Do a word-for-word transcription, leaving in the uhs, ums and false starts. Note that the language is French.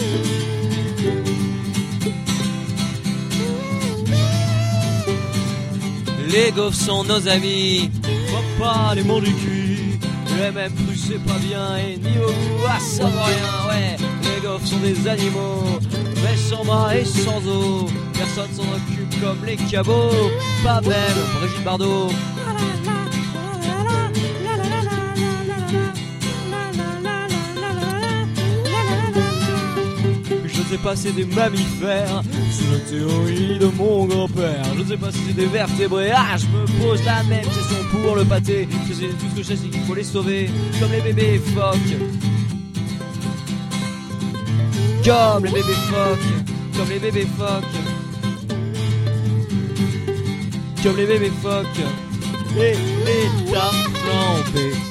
Les gaufres sont nos amis, faut pas les manger cuits. Les mêmes cru c'est pas bien et niveau goût, ah ça vaut rien, ouais. Les gaufres sont des animaux, mais sans bras et sans os. Personne s'en occupe comme les cabots, pas même Brigitte Bardot. Je sais pas si c'est des mammifères, c'est la théorie de mon grand-père. Je ne sais pas si c'est des vertébrés, ah je me pose la même question pour le pâté. Je sais, tout ce que je sais c'est qu'il faut les sauver, comme les bébés phoques. Comme les bébés phoques, comme les bébés phoques. Comme les bébés phoques, et les tampes flambées.